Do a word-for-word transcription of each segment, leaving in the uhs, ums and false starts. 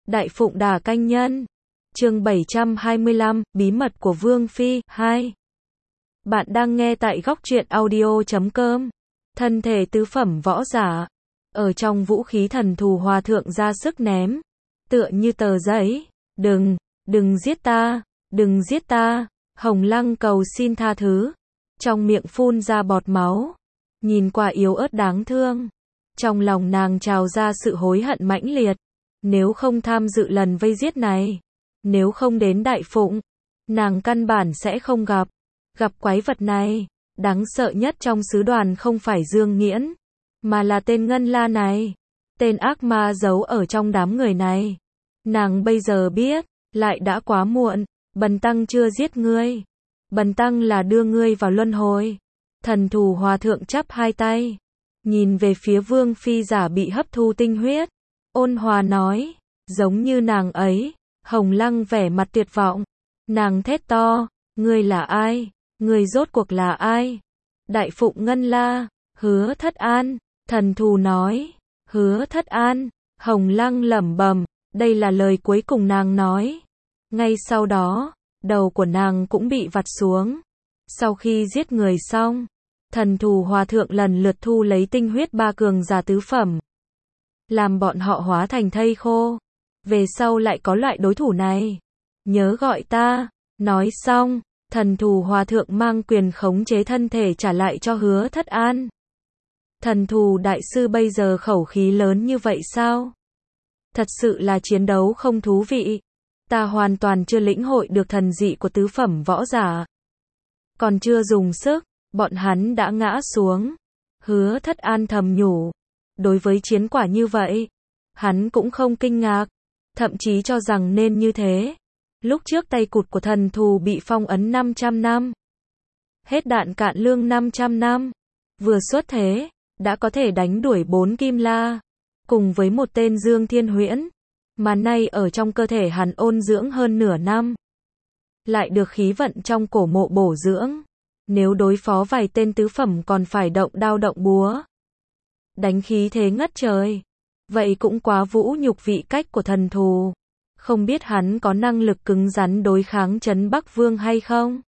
Đại Phụng Đà Canh Nhân. Chương bảy trăm hai mươi lăm, Bí mật của Vương Phi, hai. Bạn đang nghe tại góc truyện audio chấm com. Thân thể tứ phẩm võ giả. Ở trong vũ khí thần thù hòa thượng ra sức ném. Tựa như tờ giấy. Đừng, đừng giết ta, đừng giết ta. Hồng Lăng cầu xin tha thứ. Trong miệng phun ra bọt máu. Nhìn qua yếu ớt đáng thương. Trong lòng nàng trào ra sự hối hận mãnh liệt. Nếu không tham dự lần vây giết này, nếu không đến Đại Phụng, nàng căn bản sẽ không gặp. Gặp quái vật này, đáng sợ nhất trong sứ đoàn không phải Dương Nghiễn, mà là tên Ngân La này. Tên ác ma giấu ở trong đám người này. Nàng bây giờ biết, lại đã quá muộn. Bần tăng chưa giết ngươi. Bần tăng là đưa ngươi vào luân hồi. Thần thù hòa thượng chắp hai tay, nhìn về phía Vương Phi giả bị hấp thu tinh huyết. Ôn hòa nói, giống như nàng ấy. Hồng Lăng vẻ mặt tuyệt vọng. Nàng thét to, ngươi là ai? Ngươi rốt cuộc là ai? Đại Phụng Ngân La, Hứa Thất An. Thần thù nói, Hứa Thất An. Hồng Lăng lẩm bẩm, đây là lời cuối cùng nàng nói. Ngay sau đó, đầu của nàng cũng bị vặt xuống. Sau khi giết người xong, thần thù hòa thượng lần lượt thu lấy tinh huyết ba cường giả tứ phẩm, làm bọn họ hóa thành thây khô. Về sau lại có loại đối thủ này, nhớ gọi ta. Nói xong, thần thù hòa thượng mang quyền khống chế thân thể trả lại cho Hứa Thất An. Thần thù đại sư bây giờ khẩu khí lớn như vậy sao? Thật sự là chiến đấu không thú vị. Ta hoàn toàn chưa lĩnh hội được thần dị của tứ phẩm võ giả. Còn chưa dùng sức, bọn hắn đã ngã xuống. Hứa Thất An thầm nhủ. Đối với chiến quả như vậy, hắn cũng không kinh ngạc, thậm chí cho rằng nên như thế. Lúc trước tay cụt của thần thù bị phong ấn năm trăm năm. Hết đạn cạn lương năm trăm năm. Vừa xuất thế, đã có thể đánh đuổi bốn Kim La, cùng với một tên Dương Thiên Huyễn, mà nay ở trong cơ thể hắn ôn dưỡng hơn nửa năm. Lại được khí vận trong cổ mộ bổ dưỡng. Nếu đối phó vài tên tứ phẩm còn phải động đao động búa, đánh khí thế ngất trời, vậy cũng quá vũ nhục vị cách của thần thù. Không biết hắn có năng lực cứng rắn đối kháng Trấn Bắc Vương hay không?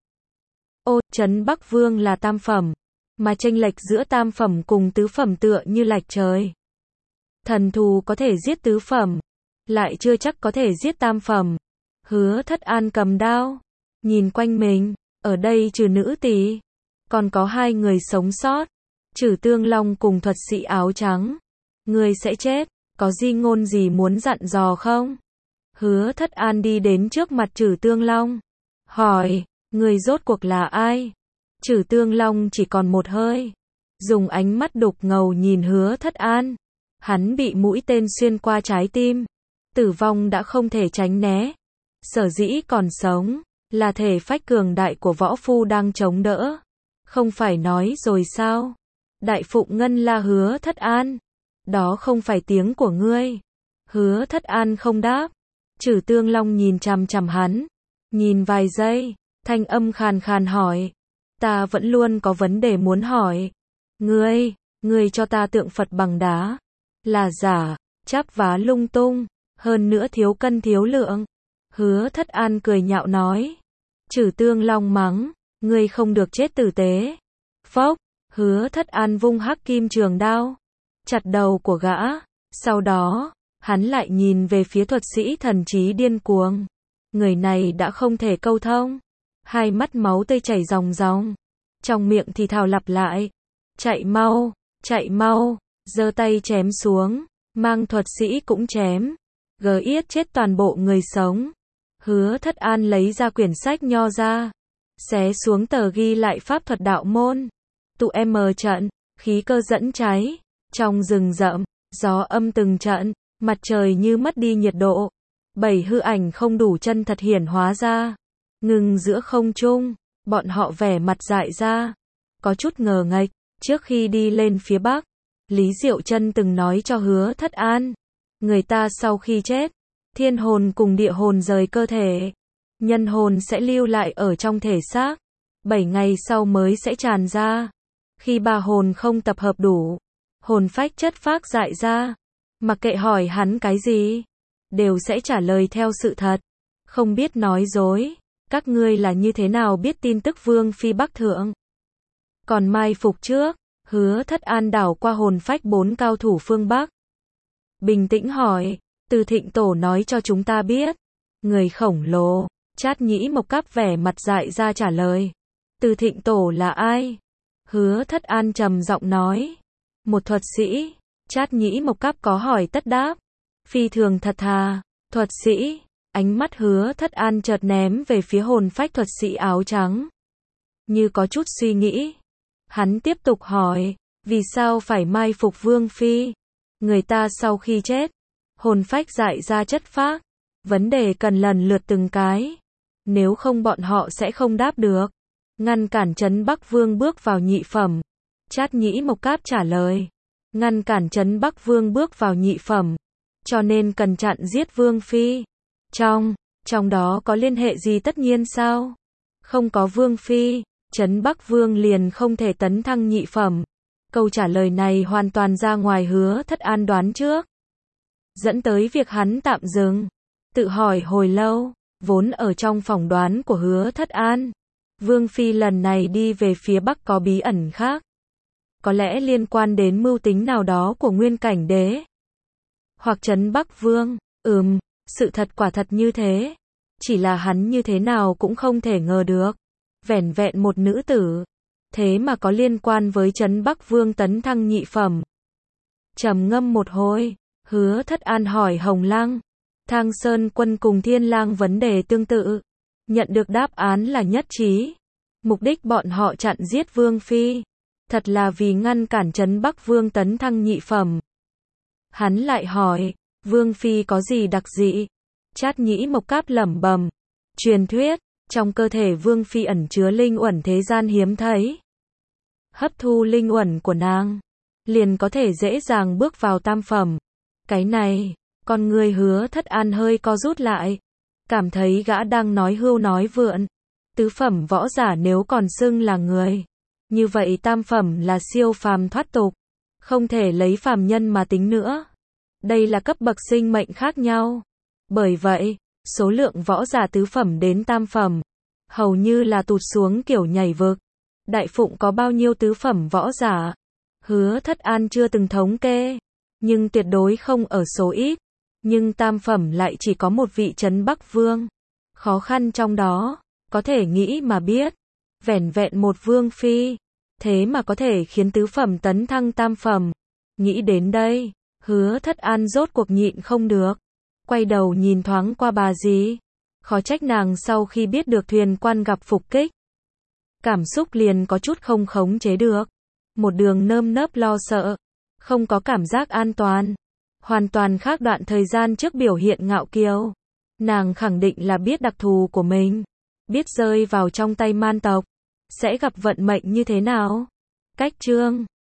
Ô, Trấn Bắc Vương là tam phẩm, mà chênh lệch giữa tam phẩm cùng tứ phẩm tựa như lệch trời. Thần thù có thể giết tứ phẩm, lại chưa chắc có thể giết tam phẩm. Hứa Thất An cầm đao, nhìn quanh mình, ở đây trừ nữ tỳ, còn có hai người sống sót. Trừ Tương Long cùng thuật sĩ áo trắng. Ngươi sẽ chết, có di ngôn gì muốn dặn dò không? Hứa Thất An đi đến trước mặt Trừ Tương Long, hỏi, ngươi rốt cuộc là ai? Trừ Tương Long chỉ còn một hơi, dùng ánh mắt đục ngầu nhìn Hứa Thất An. Hắn bị mũi tên xuyên qua trái tim, tử vong đã không thể tránh né. Sở dĩ còn sống, là thể phách cường đại của võ phu đang chống đỡ. Không phải nói rồi sao? Đại Phụng Ngân La Hứa Thất An. Đó không phải tiếng của ngươi. Hứa Thất An không đáp. Trừ Tương Long nhìn chằm chằm hắn, nhìn vài giây, thanh âm khàn khàn hỏi. Ta vẫn luôn có vấn đề muốn hỏi. Ngươi, ngươi cho ta tượng Phật bằng đá. Là giả, chắp vá lung tung, hơn nữa thiếu cân thiếu lượng. Hứa Thất An cười nhạo nói. Trừ Tương Long mắng, ngươi không được chết tử tế. Phốc. Hứa Thất An vung hắc kim trường đao, chặt đầu của gã. Sau đó, hắn lại nhìn về phía thuật sĩ thần trí điên cuồng. Người này đã không thể câu thông, hai mắt máu tươi chảy ròng ròng, trong miệng thì thào lặp lại. Chạy mau, chạy mau, giơ tay chém xuống, mang thuật sĩ cũng chém, gờ yết chết toàn bộ người sống. Hứa Thất An lấy ra quyển sách nho ra, xé xuống tờ ghi lại pháp thuật đạo môn. Tụ em trận, khí cơ dẫn cháy, trong rừng rậm, gió âm từng trận, mặt trời như mất đi nhiệt độ. Bảy hư ảnh không đủ chân thật hiển hóa ra, ngừng giữa không trung, bọn họ vẻ mặt dại ra, có chút ngờ nghệch. Trước khi đi lên phía Bắc, Lý Diệu Chân từng nói cho Hứa Thất An, người ta sau khi chết, thiên hồn cùng địa hồn rời cơ thể, nhân hồn sẽ lưu lại ở trong thể xác, bảy ngày sau mới sẽ tràn ra. Khi ba hồn không tập hợp đủ, hồn phách chất phác dại ra, mặc kệ hỏi hắn cái gì, đều sẽ trả lời theo sự thật, không biết nói dối. Các ngươi là như thế nào biết tin tức Vương Phi Bắc Thượng? Còn mai phục trước, Hứa Thất An đảo qua hồn phách bốn cao thủ phương Bắc. Bình tĩnh hỏi, Từ Thịnh Tổ nói cho chúng ta biết. Người khổng lồ, Trát Nhĩ Mộc Cáp vẻ mặt dại ra trả lời. Từ Thịnh Tổ là ai? Hứa Thất An trầm giọng nói. Một thuật sĩ. Trát Nhĩ Mộc Cáp có hỏi tất đáp. Phi thường thật thà. Thuật sĩ. Ánh mắt Hứa Thất An chợt ném về phía hồn phách thuật sĩ áo trắng. Như có chút suy nghĩ. Hắn tiếp tục hỏi. Vì sao phải mai phục Vương Phi? Người ta sau khi chết, hồn phách dại ra chất phác. Vấn đề cần lần lượt từng cái. Nếu không bọn họ sẽ không đáp được. Ngăn cản Trấn Bắc Vương bước vào nhị phẩm. Trát Nhĩ Mộc Cáp trả lời. Ngăn cản Trấn Bắc Vương bước vào nhị phẩm. Cho nên cần chặn giết Vương Phi. Trong, trong đó có liên hệ gì? Tất nhiên sao? Không có Vương Phi, Trấn Bắc Vương liền không thể tấn thăng nhị phẩm. Câu trả lời này hoàn toàn ra ngoài Hứa Thất An đoán trước. Dẫn tới việc hắn tạm dừng. Tự hỏi hồi lâu, vốn ở trong phỏng đoán của Hứa Thất An. Vương Phi lần này đi về phía Bắc có bí ẩn khác. Có lẽ liên quan đến mưu tính nào đó của Nguyên Cảnh Đế. Hoặc Trấn Bắc Vương, ừm, sự thật quả thật như thế. Chỉ là hắn như thế nào cũng không thể ngờ được. Vẻn vẹn một nữ tử. Thế mà có liên quan với Trấn Bắc Vương tấn thăng nhị phẩm. Trầm ngâm một hồi, Hứa Thất An hỏi Hồng Lăng. Thang Sơn Quân cùng Thiên Lang vấn đề tương tự. Nhận được đáp án là nhất trí. Mục đích bọn họ chặn giết Vương Phi. Thật là vì ngăn cản Trấn Bắc Vương tấn thăng nhị phẩm. Hắn lại hỏi, Vương Phi có gì đặc dị? Trát Nhĩ Mộc Cáp lẩm bẩm. Truyền thuyết, trong cơ thể Vương Phi ẩn chứa linh uẩn thế gian hiếm thấy. Hấp thu linh uẩn của nàng, liền có thể dễ dàng bước vào tam phẩm. Cái này, con người Hứa Thất An hơi co rút lại. Cảm thấy gã đang nói hưu nói vượn. Tứ phẩm võ giả nếu còn xưng là người. Như vậy tam phẩm là siêu phàm thoát tục. Không thể lấy phàm nhân mà tính nữa. Đây là cấp bậc sinh mệnh khác nhau. Bởi vậy, số lượng võ giả tứ phẩm đến tam phẩm hầu như là tụt xuống kiểu nhảy vực. Đại Phụng có bao nhiêu tứ phẩm võ giả? Hứa Thất An chưa từng thống kê, nhưng tuyệt đối không ở số ít. Nhưng tam phẩm lại chỉ có một vị Trấn Bắc Vương. Khó khăn trong đó, có thể nghĩ mà biết. Vẻn vẹn một Vương Phi, thế mà có thể khiến tứ phẩm tấn thăng tam phẩm. Nghĩ đến đây, Hứa Thất An rốt cuộc nhịn không được. Quay đầu nhìn thoáng qua bà dì. Khó trách nàng sau khi biết được thuyền quan gặp phục kích. Cảm xúc liền có chút không khống chế được. Một đường nơm nớp lo sợ. Không có cảm giác an toàn. Hoàn toàn khác đoạn thời gian trước biểu hiện ngạo kiều. Nàng khẳng định là biết đặc thù của mình. Biết rơi vào trong tay man tộc sẽ gặp vận mệnh như thế nào. Cách chương